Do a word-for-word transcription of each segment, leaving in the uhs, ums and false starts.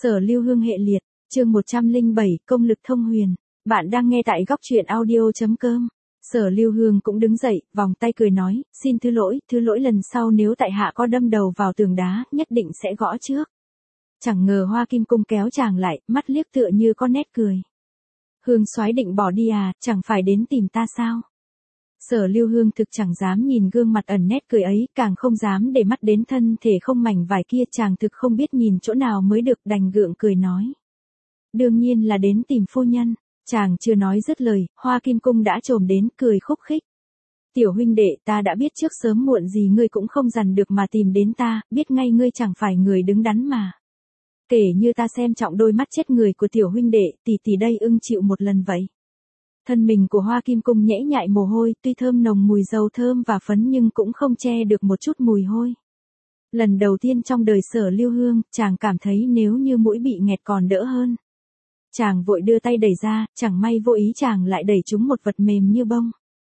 Sở Lưu Hương hệ liệt, chương một trăm lẻ bảy, công lực thông huyền. Bạn đang nghe tại góc truyện audio.com. Sở Lưu Hương cũng đứng dậy, vòng tay cười nói, xin thứ lỗi, thứ lỗi lần sau nếu tại hạ có đâm đầu vào tường đá, nhất định sẽ gõ trước. Chẳng ngờ Hoa Kim Cung kéo chàng lại, mắt liếc tựa như có nét cười. Hương soái định bỏ đi à, chẳng phải đến tìm ta sao? Sở Lưu Hương thực chẳng dám nhìn gương mặt ẩn nét cười ấy, càng không dám để mắt đến thân thể không mảnh vải kia, chàng thực không biết nhìn chỗ nào mới được, đành gượng cười nói. Đương nhiên là đến tìm phu nhân. Chàng chưa nói dứt lời, Hoa Kim Cung đã trồm đến, cười khúc khích. Tiểu huynh đệ, ta đã biết trước sớm muộn gì ngươi cũng không dằn được mà tìm đến ta, biết ngay ngươi chẳng phải người đứng đắn mà. Kể như ta xem trọng đôi mắt chết người của tiểu huynh đệ, tỷ tỷ đây ưng chịu một lần vậy. Thân mình của Hoa Kim Cung nhễ nhại mồ hôi, tuy thơm nồng mùi dầu thơm và phấn nhưng cũng không che được một chút mùi hôi. Lần đầu tiên trong đời Sở Lưu Hương, chàng cảm thấy nếu như mũi bị nghẹt còn đỡ hơn. Chàng vội đưa tay đẩy ra, chẳng may vô ý chàng lại đẩy trúng một vật mềm như bông.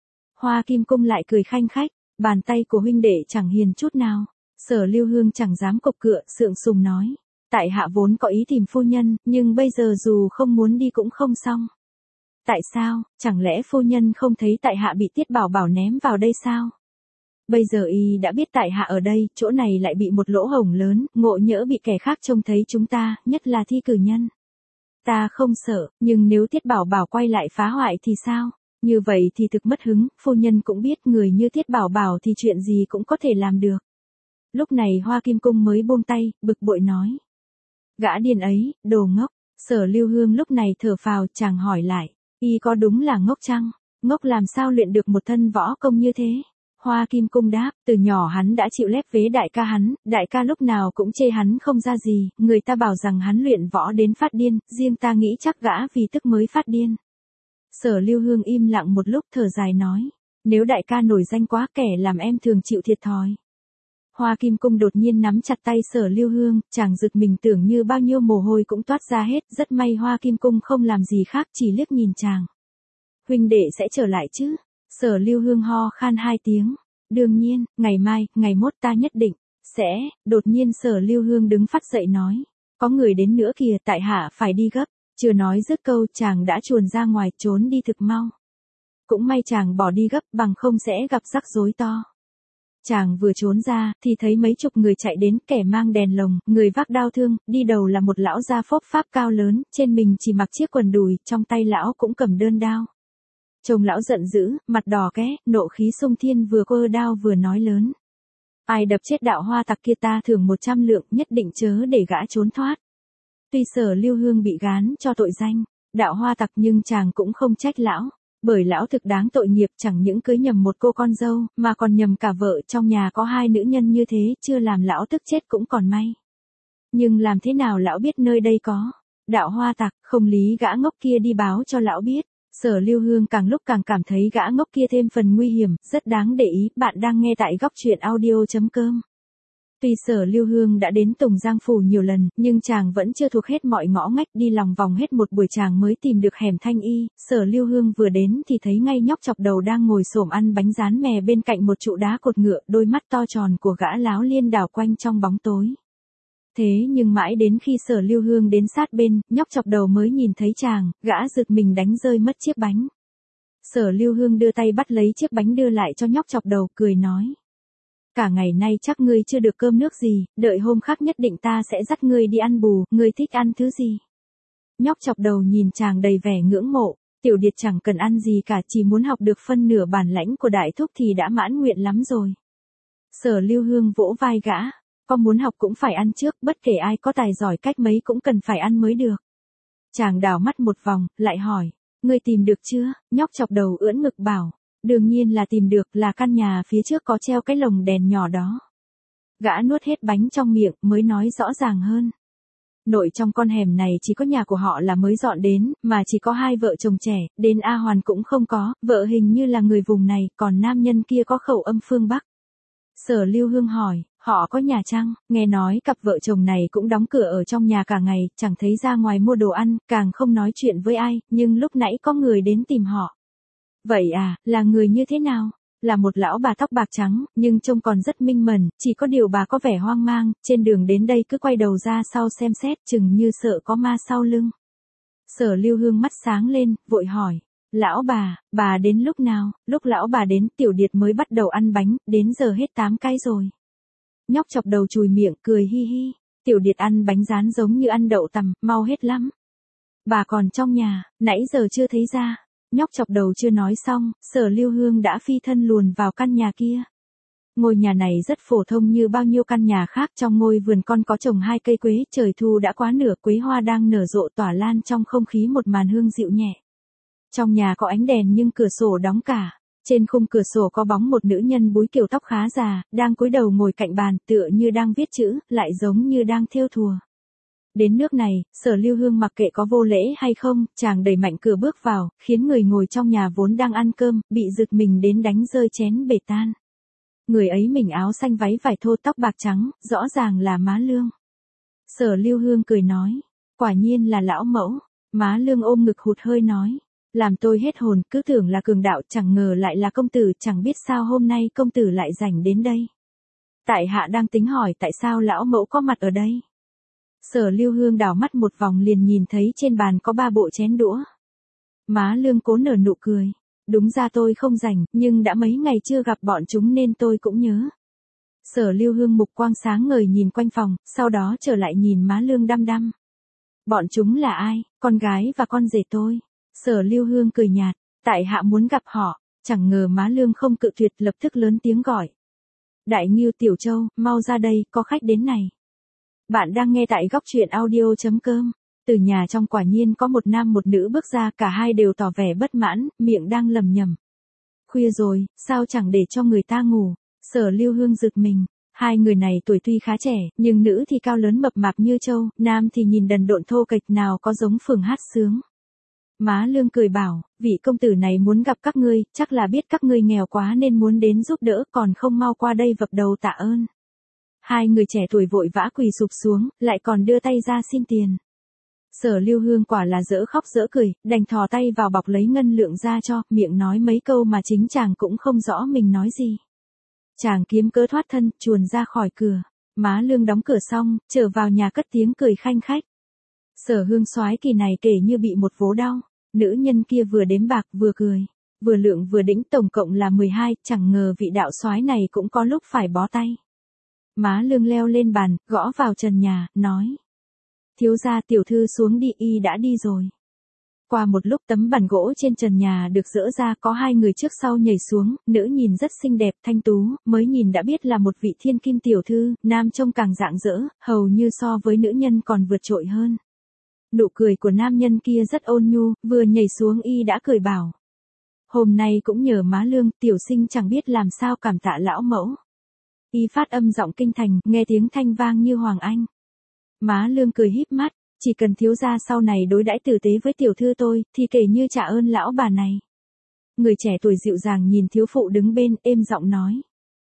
Hoa Kim Cung lại cười khanh khách, bàn tay của huynh đệ chẳng hiền chút nào. Sở Lưu Hương chẳng dám cộc cựa, sượng sùng nói. Tại hạ vốn có ý tìm phu nhân, nhưng bây giờ dù không muốn đi cũng không xong. Tại sao, chẳng lẽ phu nhân không thấy tại hạ bị Tiết Bảo Bảo ném vào đây sao? Bây giờ y đã biết tại hạ ở đây, chỗ này lại bị một lỗ hổng lớn, ngộ nhỡ bị kẻ khác trông thấy chúng ta, nhất là thi cử nhân. Ta không sợ, nhưng nếu Tiết Bảo Bảo quay lại phá hoại thì sao? Như vậy thì thực mất hứng, phu nhân cũng biết người như Tiết Bảo Bảo thì chuyện gì cũng có thể làm được. Lúc này Hoa Kim Cung mới buông tay, bực bội nói. Gã điên ấy, đồ ngốc. Sở Lưu Hương lúc này thở phào, chàng hỏi lại. Y có đúng là ngốc chăng? Ngốc làm sao luyện được một thân võ công như thế? Hoa Kim Cung đáp, từ nhỏ hắn đã chịu lép vế đại ca hắn, đại ca lúc nào cũng chê hắn không ra gì, người ta bảo rằng hắn luyện võ đến phát điên, riêng ta nghĩ chắc gã vì tức mới phát điên. Sở Lưu Hương im lặng một lúc thở dài nói, nếu đại ca nổi danh quá kẻ làm em thường chịu thiệt thòi. Hoa Kim Cung đột nhiên nắm chặt tay Sở Lưu Hương, chàng giật mình tưởng như bao nhiêu mồ hôi cũng toát ra hết, rất may Hoa Kim Cung không làm gì khác chỉ liếc nhìn chàng. Huynh đệ sẽ trở lại chứ? Sở Lưu Hương ho khan hai tiếng. Đương nhiên, ngày mai, ngày mốt ta nhất định, sẽ, đột nhiên Sở Lưu Hương đứng phát dậy nói. Có người đến nữa kìa, tại hạ phải đi gấp. Chưa nói dứt câu chàng đã chuồn ra ngoài trốn đi thực mau. Cũng may chàng bỏ đi gấp bằng không sẽ gặp rắc rối to. Chàng vừa trốn ra, thì thấy mấy chục người chạy đến, kẻ mang đèn lồng, người vác đao thương, đi đầu là một lão gia phốp pháp cao lớn, trên mình chỉ mặc chiếc quần đùi, trong tay lão cũng cầm đơn đao. Chồng lão giận dữ, mặt đỏ ké, nộ khí xung thiên vừa quơ đao vừa nói lớn. Ai đập chết đạo hoa tặc kia ta thưởng một trăm lượng, nhất định chớ để gã trốn thoát. Tuy Sở Lưu Hương bị gán cho tội danh, đạo hoa tặc nhưng chàng cũng không trách lão. Bởi lão thực đáng tội nghiệp, chẳng những cưới nhầm một cô con dâu, mà còn nhầm cả vợ, trong nhà có hai nữ nhân như thế, chưa làm lão tức chết cũng còn may. Nhưng làm thế nào lão biết nơi đây có đạo hoa tặc, không lý gã ngốc kia đi báo cho lão biết. Sở Lưu Hương càng lúc càng cảm thấy gã ngốc kia thêm phần nguy hiểm, rất đáng để ý. Bạn đang nghe tại góc truyện audio.com. Tuy Sở Lưu Hương đã đến Tùng Giang Phủ nhiều lần, nhưng chàng vẫn chưa thuộc hết mọi ngõ ngách, đi lòng vòng hết một buổi chàng mới tìm được hẻm Thanh Y. Sở Lưu Hương vừa đến thì thấy ngay nhóc chọc đầu đang ngồi xổm ăn bánh rán mè bên cạnh một trụ đá cột ngựa, đôi mắt to tròn của gã láo liên đảo quanh trong bóng tối. Thế nhưng mãi đến khi Sở Lưu Hương đến sát bên, nhóc chọc đầu mới nhìn thấy chàng, gã giật mình đánh rơi mất chiếc bánh. Sở Lưu Hương đưa tay bắt lấy chiếc bánh đưa lại cho nhóc chọc đầu, cười nói. Cả ngày nay chắc ngươi chưa được cơm nước gì, đợi hôm khác nhất định ta sẽ dắt ngươi đi ăn bù, ngươi thích ăn thứ gì? Nhóc chọc đầu nhìn chàng đầy vẻ ngưỡng mộ, tiểu điệt chẳng cần ăn gì cả, chỉ muốn học được phân nửa bản lãnh của đại thúc thì đã mãn nguyện lắm rồi. Sở Lưu Hương vỗ vai gã, có muốn học cũng phải ăn trước, bất kể ai có tài giỏi cách mấy cũng cần phải ăn mới được. Chàng đảo mắt một vòng, lại hỏi, ngươi tìm được chưa? Nhóc chọc đầu ưỡn ngực bảo. Đương nhiên là tìm được, là căn nhà phía trước có treo cái lồng đèn nhỏ đó. Gã nuốt hết bánh trong miệng mới nói rõ ràng hơn. Nội trong con hẻm này chỉ có nhà của họ là mới dọn đến, mà chỉ có hai vợ chồng trẻ, đến A Hoàn cũng không có, vợ hình như là người vùng này, còn nam nhân kia có khẩu âm phương Bắc. Sở Lưu Hương hỏi, họ có nhà chăng? Nghe nói cặp vợ chồng này cũng đóng cửa ở trong nhà cả ngày, chẳng thấy ra ngoài mua đồ ăn, càng không nói chuyện với ai, nhưng lúc nãy có người đến tìm họ. Vậy à, là người như thế nào? Là một lão bà tóc bạc trắng, nhưng trông còn rất minh mẫn, chỉ có điều bà có vẻ hoang mang, trên đường đến đây cứ quay đầu ra sau xem xét, chừng như sợ có ma sau lưng. Sở Lưu Hương mắt sáng lên, vội hỏi. Lão bà, bà đến lúc nào? Lúc lão bà đến, Tiểu Điệt mới bắt đầu ăn bánh, đến giờ hết tám cái rồi. Nhóc chọc đầu chùi miệng, cười hi hi. Tiểu Điệt ăn bánh rán giống như ăn đậu tằm, mau hết lắm. Bà còn trong nhà, nãy giờ chưa thấy ra. Nhóc chọc đầu chưa nói xong, Sở Lưu Hương đã phi thân luồn vào căn nhà kia. Ngôi nhà này rất phổ thông như bao nhiêu căn nhà khác, trong ngôi vườn con có trồng hai cây quế, trời thu đã quá nửa, quế hoa đang nở rộ tỏa lan trong không khí một màn hương dịu nhẹ. Trong nhà có ánh đèn nhưng cửa sổ đóng cả. Trên khung cửa sổ có bóng một nữ nhân búi kiểu tóc khá già, đang cúi đầu ngồi cạnh bàn, tựa như đang viết chữ, lại giống như đang thêu thùa. Đến nước này, Sở Lưu Hương mặc kệ có vô lễ hay không, chàng đẩy mạnh cửa bước vào, khiến người ngồi trong nhà vốn đang ăn cơm, bị giựt mình đến đánh rơi chén bể tan. Người ấy mình áo xanh váy vải thô, tóc bạc trắng, rõ ràng là má Lương. Sở Lưu Hương cười nói, quả nhiên là lão mẫu. Má Lương ôm ngực hụt hơi nói, làm tôi hết hồn, cứ tưởng là cường đạo, chẳng ngờ lại là công tử, chẳng biết sao hôm nay công tử lại rảnh đến đây. Tại hạ đang tính hỏi tại sao lão mẫu có mặt ở đây. Sở Lưu Hương đảo mắt một vòng liền nhìn thấy trên bàn có ba bộ chén đũa. Má Lương cố nở nụ cười. Đúng ra tôi không rảnh, nhưng đã mấy ngày chưa gặp bọn chúng nên tôi cũng nhớ. Sở Lưu Hương mục quang sáng ngời nhìn quanh phòng, sau đó trở lại nhìn má Lương đăm đăm. Bọn chúng là ai? Con gái và con rể tôi. Sở Lưu Hương cười nhạt, tại hạ muốn gặp họ, chẳng ngờ má Lương không cự tuyệt, lập tức lớn tiếng gọi. Đại Ngưu Tiểu Châu, mau ra đây, có khách đến này. Bạn đang nghe tại góc truyện audio chấm com. Từ nhà trong quả nhiên có một nam một nữ bước ra, cả hai đều tỏ vẻ bất mãn, miệng đang lầm nhầm. Khuya rồi, sao chẳng để cho người ta ngủ? Sở Lưu Hương giật mình. Hai người này tuổi tuy khá trẻ, nhưng nữ thì cao lớn mập mạp như trâu, nam thì nhìn đần độn thô kệch, nào có giống phường hát sướng. Má Lương cười bảo, vị công tử này muốn gặp các ngươi, chắc là biết các ngươi nghèo quá nên muốn đến giúp đỡ, còn không mau qua đây vập đầu tạ ơn. Hai người trẻ tuổi vội vã quỳ sụp xuống, lại còn đưa tay ra xin tiền. Sở Lưu Hương quả là dỡ khóc dỡ cười, đành thò tay vào bọc lấy ngân lượng ra cho, miệng nói mấy câu mà chính chàng cũng không rõ mình nói gì. Chàng kiếm cớ thoát thân, chuồn ra khỏi cửa. Má Lương đóng cửa xong, trở vào nhà cất tiếng cười khanh khách. Sở Hương soái kỳ này kể như bị một vố đau. Nữ nhân kia vừa đếm bạc vừa cười, vừa lượng vừa đĩnh, tổng cộng là mười hai, chẳng ngờ vị đạo soái này cũng có lúc phải bó tay. Má Lương leo lên bàn, gõ vào trần nhà, nói. Thiếu gia, tiểu thư xuống đi, y đã đi rồi. Qua một lúc tấm bàn gỗ trên trần nhà được dỡ ra, có hai người trước sau nhảy xuống, nữ nhìn rất xinh đẹp thanh tú, mới nhìn đã biết là một vị thiên kim tiểu thư, nam trông càng rạng rỡ, hầu như so với nữ nhân còn vượt trội hơn. Nụ cười của nam nhân kia rất ôn nhu, vừa nhảy xuống y đã cười bảo. Hôm nay cũng nhờ má Lương, tiểu sinh chẳng biết làm sao cảm tạ lão mẫu. Y phát âm giọng kinh thành, nghe tiếng thanh vang như hoàng anh. Má Lương cười híp mắt, chỉ cần thiếu gia sau này đối đãi tử tế với tiểu thư tôi, thì kể như trả ơn lão bà này. Người trẻ tuổi dịu dàng nhìn thiếu phụ đứng bên, êm giọng nói.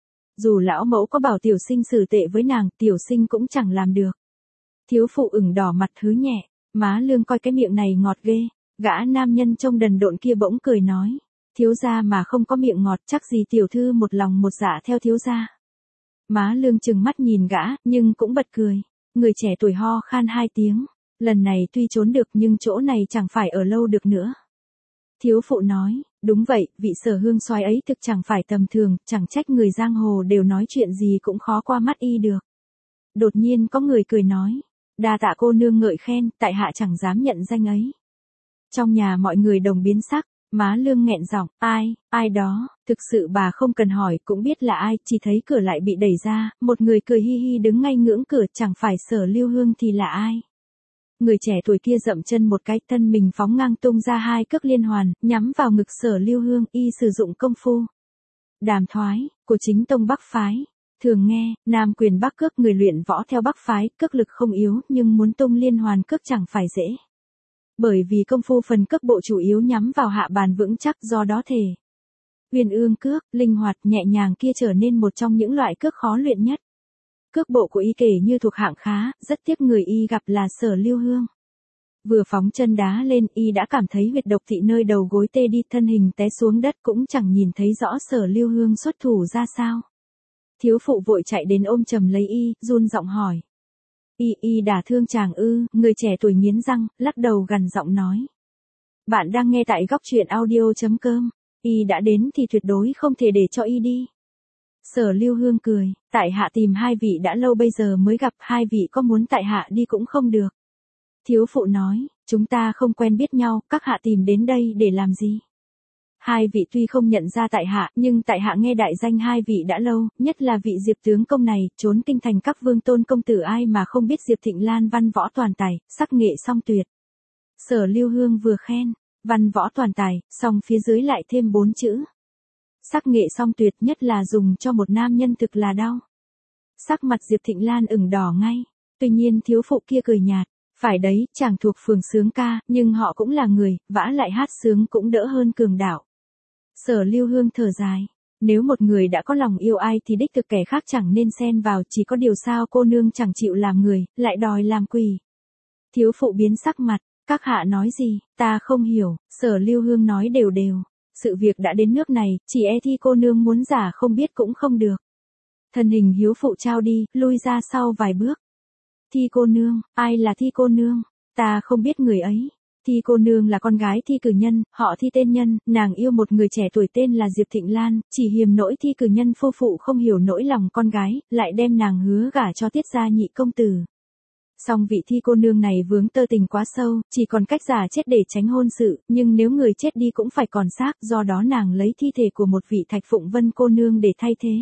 Dù lão mẫu có bảo tiểu sinh xử tệ với nàng, tiểu sinh cũng chẳng làm được. Thiếu phụ ửng đỏ mặt hứ nhẹ, má Lương coi cái miệng này ngọt ghê, gã nam nhân trông đần độn kia bỗng cười nói. Thiếu gia mà không có miệng ngọt, chắc gì tiểu thư một lòng một dạ theo thiếu gia. Má Lương trừng mắt nhìn gã, nhưng cũng bật cười. Người trẻ tuổi ho khan hai tiếng. Lần này tuy trốn được nhưng chỗ này chẳng phải ở lâu được nữa. Thiếu phụ nói, đúng vậy, vị Sở Hương soái ấy thực chẳng phải tầm thường, chẳng trách người giang hồ đều nói chuyện gì cũng khó qua mắt y được. Đột nhiên có người cười nói, đa tạ cô nương ngợi khen, tại hạ chẳng dám nhận danh ấy. Trong nhà mọi người đồng biến sắc, má Lương nghẹn giọng, ai, ai đó, thực sự bà không cần hỏi cũng biết là ai, chỉ thấy cửa lại bị đẩy ra, một người cười hi hi đứng ngay ngưỡng cửa, chẳng phải Sở Lưu Hương thì là ai. Người trẻ tuổi kia dậm chân một cái, thân mình phóng ngang tung ra hai cước liên hoàn, nhắm vào ngực Sở Lưu Hương, y sử dụng công phu đàm thoái của chính tông Bắc phái. Thường nghe, nam quyền bắc cước, người luyện võ theo Bắc phái, cước lực không yếu, nhưng muốn tung liên hoàn cước chẳng phải dễ. Bởi vì công phu phần cước bộ chủ yếu nhắm vào hạ bàn vững chắc, do đó thể uyên ương cước, linh hoạt, nhẹ nhàng kia trở nên một trong những loại cước khó luyện nhất. Cước bộ của y kể như thuộc hạng khá, rất tiếc người y gặp là Sở Lưu Hương. Vừa phóng chân đá lên y đã cảm thấy huyệt độc thị nơi đầu gối tê đi, thân hình té xuống đất cũng chẳng nhìn thấy rõ Sở Lưu Hương xuất thủ ra sao. Thiếu phụ vội chạy đến ôm chầm lấy y, run giọng hỏi. Y y đả thương chàng ư? Người trẻ tuổi nghiến răng, lắc đầu gằn giọng nói. Bạn đang nghe tại góc truyện audio.com. Y đã đến thì tuyệt đối không thể để cho y đi. Sở Lưu Hương cười, tại hạ tìm hai vị đã lâu bây giờ mới gặp, hai vị có muốn tại hạ đi cũng không được. Thiếu phụ nói, chúng ta không quen biết nhau, các hạ tìm đến đây để làm gì? Hai vị tuy không nhận ra tại hạ, nhưng tại hạ nghe đại danh hai vị đã lâu, nhất là vị Diệp tướng công này, trốn kinh thành các vương tôn công tử ai mà không biết Diệp Thịnh Lan văn võ toàn tài, sắc nghệ song tuyệt. Sở Lưu Hương vừa khen, văn võ toàn tài, song phía dưới lại thêm bốn chữ. Sắc nghệ song tuyệt, nhất là dùng cho một nam nhân thực là đau. Sắc mặt Diệp Thịnh Lan ửng đỏ ngay, tuy nhiên thiếu phụ kia cười nhạt. Phải đấy, chàng thuộc phường sướng ca, nhưng họ cũng là người, vã lại hát sướng cũng đỡ hơn cường đạo. Sở Lưu Hương thở dài. Nếu một người đã có lòng yêu ai thì đích thực kẻ khác chẳng nên xen vào, chỉ có điều sao cô nương chẳng chịu làm người, lại đòi làm quỷ. Thiếu phụ biến sắc mặt, các hạ nói gì, ta không hiểu. Sở Lưu Hương nói đều đều. Sự việc đã đến nước này, chỉ e Thi cô nương muốn giả không biết cũng không được. Thân hình hiếu phụ trao đi, lui ra sau vài bước. Thi cô nương, ai là Thi cô nương? Ta không biết người ấy. Thi cô nương là con gái Thi cử nhân, họ Thi tên nhân, nàng yêu một người trẻ tuổi tên là Diệp Thịnh Lan, chỉ hiềm nỗi Thi cử nhân phu phụ không hiểu nỗi lòng con gái, lại đem nàng hứa gả cho Tiết gia nhị công tử. Song vị Thi cô nương này vướng tơ tình quá sâu, chỉ còn cách giả chết để tránh hôn sự, nhưng nếu người chết đi cũng phải còn xác, do đó nàng lấy thi thể của một vị Thạch Phụng Vân cô nương để thay thế.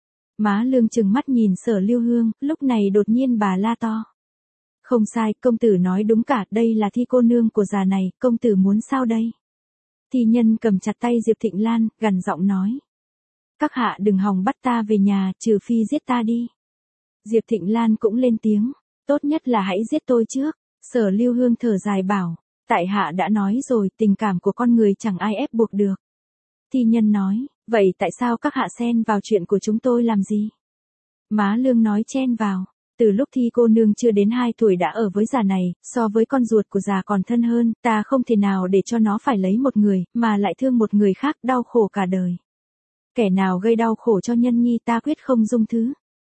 Má Lương trừng mắt nhìn Sở Lưu Hương, lúc này đột nhiên bà la to. Không sai, công tử nói đúng cả, đây là Thi cô nương của già này, công tử muốn sao đây? Thi nhân cầm chặt tay Diệp Thịnh Lan, gằn giọng nói. Các hạ đừng hòng bắt ta về nhà, trừ phi giết ta đi. Diệp Thịnh Lan cũng lên tiếng, tốt nhất là hãy giết tôi trước. Sở Lưu Hương thở dài bảo, tại hạ đã nói rồi, tình cảm của con người chẳng ai ép buộc được. Thi nhân nói, vậy tại sao các hạ xen vào chuyện của chúng tôi làm gì? Má Lương nói chen vào, từ lúc Thi cô nương chưa đến hai tuổi đã ở với già này, so với con ruột của già còn thân hơn, ta không thể nào để cho nó phải lấy một người, mà lại thương một người khác, đau khổ cả đời. Kẻ nào gây đau khổ cho nhân nhi ta quyết không dung thứ.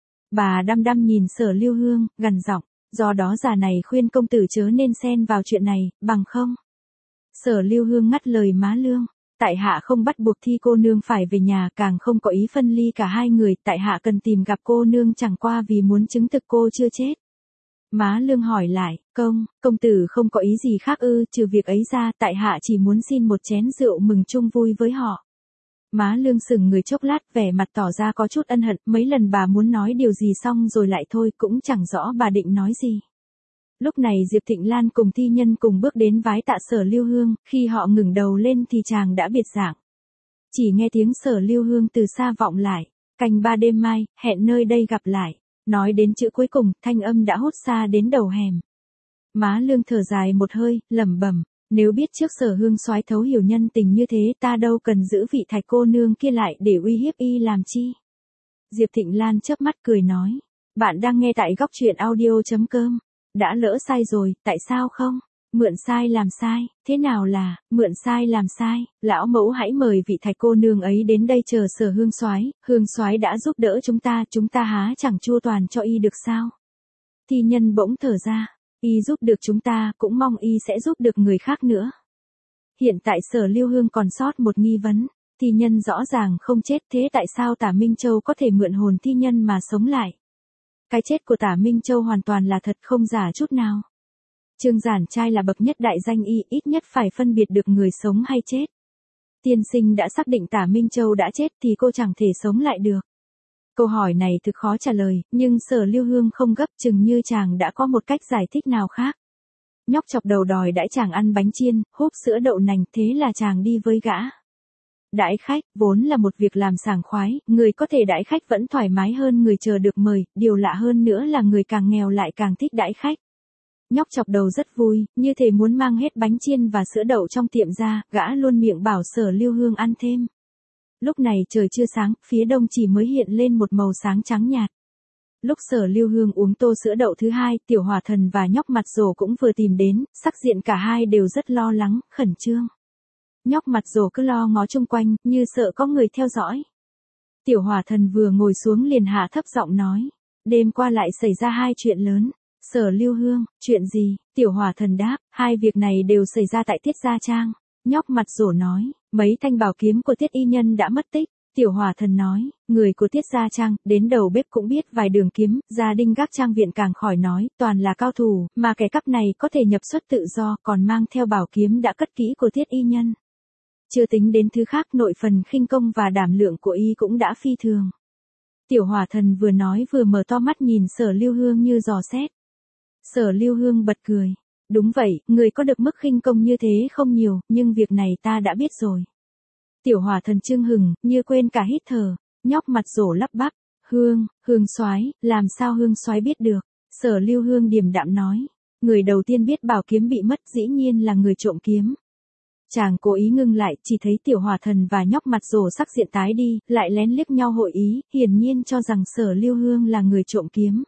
Bà đăm đăm nhìn Sở Lưu Hương, gằn giọng, do đó già này khuyên công tử chớ nên xen vào chuyện này, bằng không. Sở Lưu Hương ngắt lời má Lương. Tại hạ không bắt buộc Thi cô nương phải về nhà, càng không có ý phân ly cả hai người, tại hạ cần tìm gặp cô nương chẳng qua vì muốn chứng thực cô chưa chết. Má Lương hỏi lại, công, công tử không có ý gì khác ư? Trừ việc ấy ra, tại hạ chỉ muốn xin một chén rượu mừng chung vui với họ. Má Lương sững người chốc lát, vẻ mặt tỏ ra có chút ân hận, mấy lần bà muốn nói điều gì xong rồi lại thôi, cũng chẳng rõ bà định nói gì. Lúc này Diệp Thịnh Lan cùng thi nhân cùng bước đến vái tạ Sở Lưu Hương, khi họ ngẩng đầu lên thì chàng đã biệt dạng. Chỉ nghe tiếng Sở Lưu Hương từ xa vọng lại, canh ba đêm mai, hẹn nơi đây gặp lại. Nói đến chữ cuối cùng, thanh âm đã hút xa đến đầu hẻm. Má Lương thở dài một hơi, lẩm bẩm, nếu biết trước Sở Hương soái thấu hiểu nhân tình như thế, ta đâu cần giữ vị Thạch cô nương kia lại để uy hiếp y làm chi. Diệp Thịnh Lan chớp mắt cười nói, bạn đang nghe tại góc truyện audio.com. Đã lỡ sai rồi, tại sao không? Mượn sai làm sai, thế nào là, mượn sai làm sai, lão mẫu hãy mời vị Thạch cô nương ấy đến đây chờ Sở Hương soái, Hương soái đã giúp đỡ chúng ta, chúng ta há chẳng chu toàn cho y được sao? Thi nhân bỗng thở ra, y giúp được chúng ta, cũng mong y sẽ giúp được người khác nữa. Hiện tại Sở Lưu Hương còn sót một nghi vấn, thi nhân rõ ràng không chết, thế tại sao Tả Minh Châu có thể mượn hồn thi nhân mà sống lại? Cái chết của Tả Minh Châu hoàn toàn là thật, không giả chút nào. Trương Giản Trai là bậc nhất đại danh y, ít nhất phải phân biệt được người sống hay chết. Tiên sinh đã xác định Tả Minh Châu đã chết thì cô chẳng thể sống lại được. Câu hỏi này thực khó trả lời, nhưng Sở Lưu Hương không gấp, chừng như chàng đã có một cách giải thích nào khác. Nhóc chọc đầu đòi đãi chàng ăn bánh chiên, húp sữa đậu nành, thế là chàng đi với gã. Đãi khách, vốn là một việc làm sảng khoái, người có thể đãi khách vẫn thoải mái hơn người chờ được mời, điều lạ hơn nữa là người càng nghèo lại càng thích đãi khách. Nhóc chọc đầu rất vui, như thể muốn mang hết bánh chiên và sữa đậu trong tiệm ra, gã luôn miệng bảo Sở Lưu Hương ăn thêm. Lúc này trời chưa sáng, phía đông chỉ mới hiện lên một màu sáng trắng nhạt. Lúc Sở Lưu Hương uống tô sữa đậu thứ hai, Tiểu Hỏa Thần và nhóc mặt rồ cũng vừa tìm đến, sắc diện cả hai đều rất lo lắng, khẩn trương. Nhóc mặt rồ cứ lo ngó chung quanh, như sợ có người theo dõi. Tiểu Hỏa Thần vừa ngồi xuống liền hạ thấp giọng nói. Đêm qua lại xảy ra hai chuyện lớn. Sở Lưu Hương, chuyện gì? Tiểu Hỏa Thần đáp, hai việc này đều xảy ra tại Tiết Gia Trang. Nhóc mặt rồ nói, mấy thanh bảo kiếm của Tiết y nhân đã mất tích. Tiểu Hỏa Thần nói, người của Tiết Gia Trang, đến đầu bếp cũng biết vài đường kiếm, gia đình gác trang viện càng khỏi nói, toàn là cao thủ, mà kẻ cắp này có thể nhập xuất tự do, còn mang theo bảo kiếm đã cất kỹ của Tiết y nhân. Chưa tính đến thứ khác, nội phần khinh công và đảm lượng của y cũng đã phi thường. Tiểu Hỏa Thần vừa nói vừa mở to mắt nhìn Sở Lưu Hương như dò xét. Sở Lưu Hương bật cười. Đúng vậy, người có được mức khinh công như thế không nhiều, nhưng việc này ta đã biết rồi. Tiểu Hỏa Thần chưng hừng, như quên cả hít thở. Nhóc mặt rồ lắp bắp. Hương, Hương soái, làm sao Hương soái biết được? Sở Lưu Hương điềm đạm nói. Người đầu tiên biết bảo kiếm bị mất dĩ nhiên là người trộm kiếm. Chàng cố ý ngưng lại, chỉ thấy Tiểu Hỏa Thần và nhóc mặt rồ sắc diện tái đi, lại lén liếc nhau hội ý, hiển nhiên cho rằng Sở Lưu Hương là người trộm kiếm.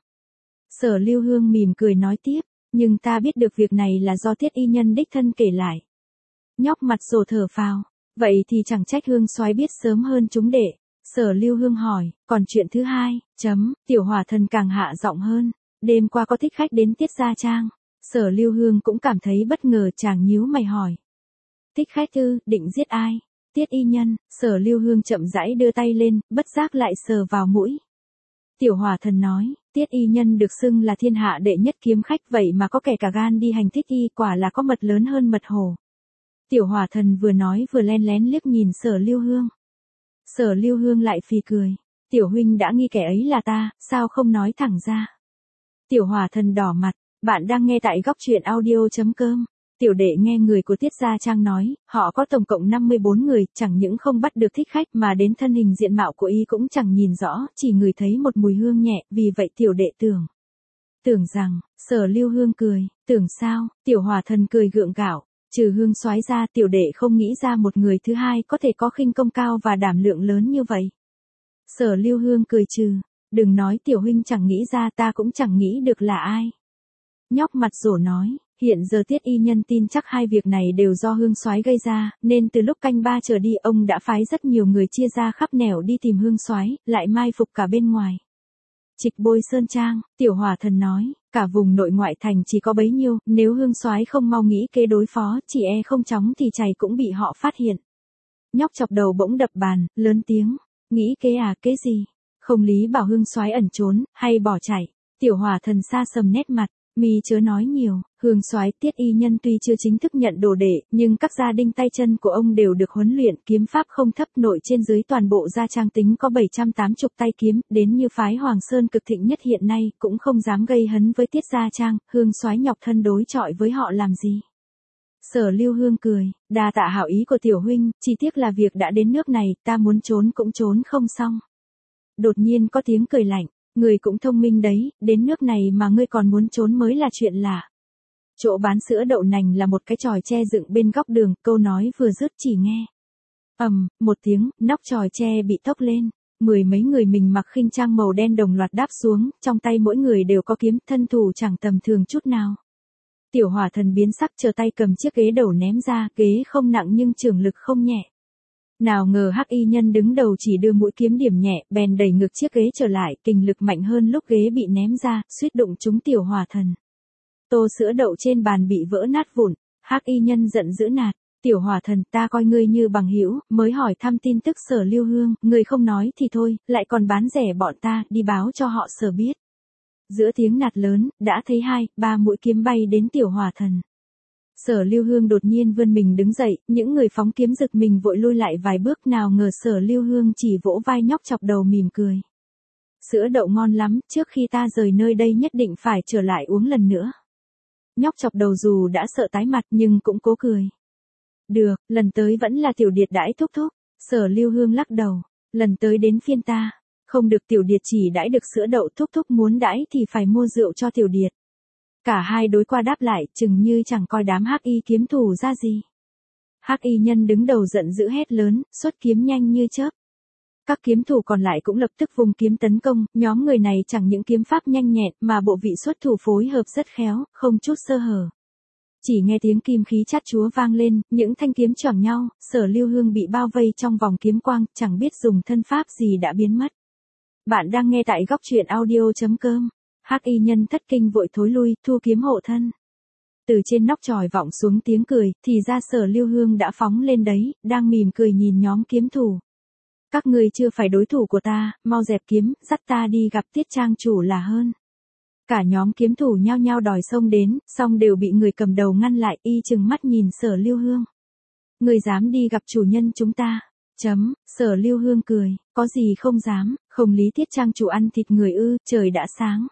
Sở Lưu Hương mỉm cười nói tiếp, nhưng ta biết được việc này là do Tiết y nhân đích thân kể lại. Nhóc mặt rồ thở phào, vậy thì chẳng trách Hương soái biết sớm hơn chúng đệ. Sở Lưu Hương hỏi, còn chuyện thứ hai, chấm, Tiểu Hỏa Thần càng hạ giọng hơn, đêm qua có thích khách đến Tiết Gia Trang. Sở Lưu Hương cũng cảm thấy bất ngờ, chàng nhíu mày hỏi. Thích khách ư, định giết ai? Tiết y nhân. Sở Lưu Hương chậm rãi đưa tay lên, bất giác lại sờ vào mũi. Tiểu Hỏa Thần nói, Tiết y nhân được xưng là thiên hạ đệ nhất kiếm khách, vậy mà có kẻ cả gan đi hành thích y, quả là có mật lớn hơn mật hổ. Tiểu Hỏa Thần vừa nói vừa len lén liếc nhìn Sở Lưu Hương. Sở Lưu Hương lại phì cười. Tiểu huynh đã nghi kẻ ấy là ta, sao không nói thẳng ra? Tiểu Hỏa Thần đỏ mặt, bạn đang nghe tại góc truyện audio chấm com. Tiểu đệ nghe người của Tiết Gia Trang nói, họ có tổng cộng năm mươi bốn người, chẳng những không bắt được thích khách mà đến thân hình diện mạo của y cũng chẳng nhìn rõ, chỉ ngửi thấy một mùi hương nhẹ, vì vậy tiểu đệ tưởng. Tưởng rằng, Sở Lưu Hương cười, tưởng sao? Tiểu Hỏa Thần cười gượng gạo, trừ Hương soái ra, tiểu đệ không nghĩ ra một người thứ hai có thể có khinh công cao và đảm lượng lớn như vậy. Sở Lưu Hương cười trừ, đừng nói tiểu huynh chẳng nghĩ ra, ta cũng chẳng nghĩ được là ai. Nhóc mặt rồ nói. Hiện giờ Tiết y nhân tin chắc hai việc này đều do Hương soái gây ra, nên từ lúc canh ba trở đi ông đã phái rất nhiều người chia ra khắp nẻo đi tìm Hương soái, lại mai phục cả bên ngoài. Trịch Bôi Sơn Trang, Tiểu Hỏa Thần nói, cả vùng nội ngoại thành chỉ có bấy nhiêu, nếu Hương soái không mau nghĩ kế đối phó, chỉ e không chóng thì chày cũng bị họ phát hiện. Nhóc chọc đầu bỗng đập bàn, lớn tiếng, nghĩ kế à, kế gì? Không lý bảo Hương soái ẩn trốn, hay bỏ chạy? Tiểu Hỏa Thần sa sầm nét mặt. Mi chớ nói nhiều, Hương soái Tiết y nhân tuy chưa chính thức nhận đồ đệ, nhưng các gia đinh tay chân của ông đều được huấn luyện, kiếm pháp không thấp, nội trên dưới toàn bộ Gia Trang tính có bảy trăm tám mươi tay kiếm, đến như phái Hoàng Sơn cực thịnh nhất hiện nay, cũng không dám gây hấn với Tiết Gia Trang, Hương soái nhọc thân đối chọi với họ làm gì. Sở Lưu Hương cười, đa tạ hảo ý của tiểu huynh, chỉ tiếc là việc đã đến nước này, ta muốn trốn cũng trốn không xong. Đột nhiên có tiếng cười lạnh. Người cũng thông minh đấy, đến nước này mà ngươi còn muốn trốn mới là chuyện lạ. Chỗ bán sữa đậu nành là một cái chòi tre dựng bên góc đường, câu nói vừa dứt chỉ nghe. Ầm, một tiếng, nóc chòi tre bị tốc lên, mười mấy người mình mặc khinh trang màu đen đồng loạt đáp xuống, trong tay mỗi người đều có kiếm, thân thủ chẳng tầm thường chút nào. Tiểu Hỏa Thần biến sắc, chờ tay cầm chiếc ghế đầu ném ra, ghế không nặng nhưng trường lực không nhẹ. Nào ngờ hắc y nhân đứng đầu chỉ đưa mũi kiếm điểm nhẹ, bèn đẩy ngược chiếc ghế trở lại, kình lực mạnh hơn lúc ghế bị ném ra, suýt đụng trúng Tiểu Hỏa Thần. Tô sữa đậu trên bàn bị vỡ nát vụn, hắc y nhân giận dữ nạt, Tiểu Hỏa Thần, ta coi ngươi như bằng hữu, mới hỏi thăm tin tức Sở Lưu Hương, ngươi không nói thì thôi, lại còn bán rẻ bọn ta, đi báo cho họ Sở biết. Giữa tiếng nạt lớn, đã thấy hai, ba mũi kiếm bay đến Tiểu Hỏa Thần. Sở Lưu Hương đột nhiên vươn mình đứng dậy, những người phóng kiếm giật mình vội lui lại vài bước, nào ngờ Sở Lưu Hương chỉ vỗ vai nhóc chọc đầu mỉm cười. Sữa đậu ngon lắm, trước khi ta rời nơi đây nhất định phải trở lại uống lần nữa. Nhóc chọc đầu dù đã sợ tái mặt nhưng cũng cố cười. Được, lần tới vẫn là tiểu điệt đãi thúc thúc. Sở Lưu Hương lắc đầu, lần tới đến phiên ta. Không được, tiểu điệt chỉ đãi được sữa đậu, thúc thúc muốn đãi thì phải mua rượu cho tiểu điệt. Cả hai đối qua đáp lại, chừng như chẳng coi đám hắc y kiếm thủ ra gì. Hắc y nhân đứng đầu giận dữ hét lớn, xuất kiếm nhanh như chớp. Các kiếm thủ còn lại cũng lập tức vung kiếm tấn công, nhóm người này chẳng những kiếm pháp nhanh nhẹn mà bộ vị xuất thủ phối hợp rất khéo, không chút sơ hở. Chỉ nghe tiếng kim khí chát chúa vang lên, những thanh kiếm choảng nhau, Sở Lưu Hương bị bao vây trong vòng kiếm quang, chẳng biết dùng thân pháp gì đã biến mất. Bạn đang nghe tại góc truyện audio.com. Hắc y nhân thất kinh vội thối lui, thu kiếm hộ thân. Từ trên nóc chòi vọng xuống tiếng cười, thì ra Sở Lưu Hương đã phóng lên đấy, đang mỉm cười nhìn nhóm kiếm thủ. Các ngươi chưa phải đối thủ của ta, mau dẹp kiếm, dắt ta đi gặp Tiết trang chủ là hơn. Cả nhóm kiếm thủ nhao nhao đòi xông đến, song đều bị người cầm đầu ngăn lại, y chừng mắt nhìn Sở Lưu Hương. Người dám đi gặp chủ nhân chúng ta. Chấm, Sở Lưu Hương cười, có gì không dám, không lý Tiết trang chủ ăn thịt người ư, trời đã sáng.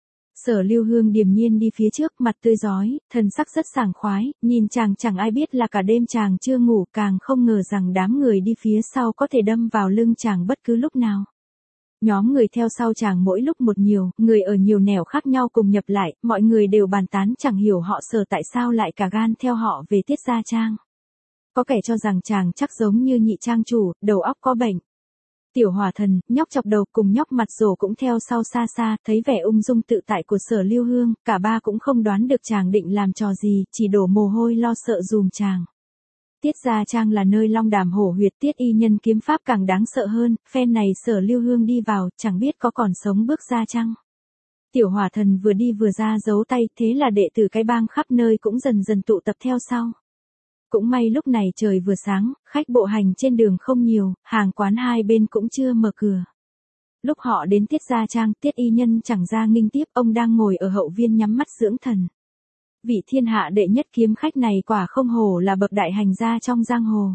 Sở Lưu Hương điềm nhiên đi phía trước, mặt tươi rói, thần sắc rất sảng khoái, nhìn chàng chẳng ai biết là cả đêm chàng chưa ngủ, càng không ngờ rằng đám người đi phía sau có thể đâm vào lưng chàng bất cứ lúc nào. Nhóm người theo sau chàng mỗi lúc một nhiều, người ở nhiều nẻo khác nhau cùng nhập lại, mọi người đều bàn tán chẳng hiểu họ Sở tại sao lại cả gan theo họ về Tiết gia trang. Có kẻ cho rằng chàng chắc giống như nhị trang chủ, đầu óc có bệnh. Tiểu Hỏa Thần, nhóc chọc đầu cùng nhóc mặt rồ cũng theo sau xa xa, thấy vẻ ung dung tự tại của Sở Lưu Hương, cả ba cũng không đoán được chàng định làm trò gì, chỉ đổ mồ hôi lo sợ dùm chàng. Tiết gia trang là nơi long đàm hổ huyệt, Tiết y nhân kiếm pháp càng đáng sợ hơn, phen này Sở Lưu Hương đi vào, chẳng biết có còn sống bước ra chăng. Tiểu Hỏa Thần vừa đi vừa ra giấu tay, thế là đệ tử cái bang khắp nơi cũng dần dần tụ tập theo sau. Cũng may lúc này trời vừa sáng, khách bộ hành trên đường không nhiều, hàng quán hai bên cũng chưa mở cửa. Lúc họ đến Tiết gia trang, Tiết y nhân chẳng ra nghênh tiếp, ông đang ngồi ở hậu viên nhắm mắt dưỡng thần. Vị thiên hạ đệ nhất kiếm khách này quả không hổ là bậc đại hành gia trong giang hồ.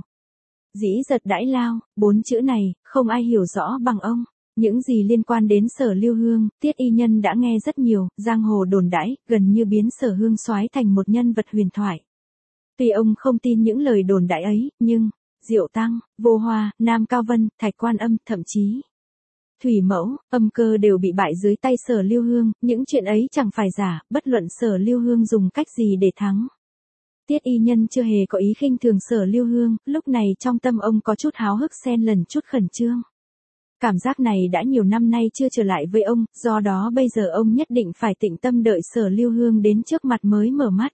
Dĩ giật đãi lao, bốn chữ này, không ai hiểu rõ bằng ông. Những gì liên quan đến Sở Lưu Hương, Tiết y nhân đã nghe rất nhiều, giang hồ đồn đãi, gần như biến Sở Hương soái thành một nhân vật huyền thoại. Tuy ông không tin những lời đồn đại ấy, nhưng, Diệu Tăng, Vô Hoa, Nam Cao Vân, Thạch Quan Âm, thậm chí Thủy Mẫu, Âm Cơ đều bị bại dưới tay Sở Lưu Hương, những chuyện ấy chẳng phải giả, bất luận Sở Lưu Hương dùng cách gì để thắng. Tiết y nhân chưa hề có ý khinh thường Sở Lưu Hương, lúc này trong tâm ông có chút háo hức xen lần chút khẩn trương. Cảm giác này đã nhiều năm nay chưa trở lại với ông, do đó bây giờ ông nhất định phải tĩnh tâm đợi Sở Lưu Hương đến trước mặt mới mở mắt.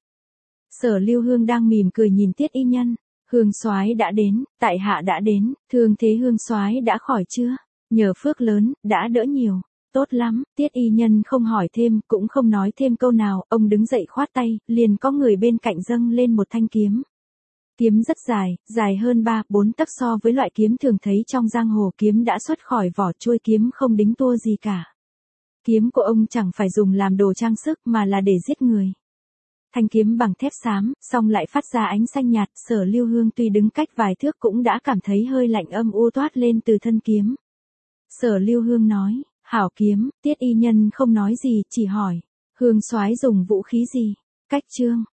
Sở Lưu Hương đang mỉm cười nhìn Tiết y nhân. Hương soái đã đến, tại hạ đã đến, thương thế Hương soái đã khỏi chưa? Nhờ phước lớn, đã đỡ nhiều. Tốt lắm, Tiết y nhân không hỏi thêm, cũng không nói thêm câu nào, ông đứng dậy khoát tay, liền có người bên cạnh dâng lên một thanh kiếm. Kiếm rất dài, dài hơn ba, bốn tấc so với loại kiếm thường thấy trong giang hồ, kiếm đã xuất khỏi vỏ, chuôi kiếm không đính tua gì cả. Kiếm của ông chẳng phải dùng làm đồ trang sức mà là để giết người. Thanh kiếm bằng thép xám, song lại phát ra ánh xanh nhạt, Sở Lưu Hương tuy đứng cách vài thước cũng đã cảm thấy hơi lạnh âm u toát lên từ thân kiếm. Sở Lưu Hương nói, hảo kiếm, Tiết y nhân không nói gì, chỉ hỏi, Hương soái dùng vũ khí gì? Cách chương,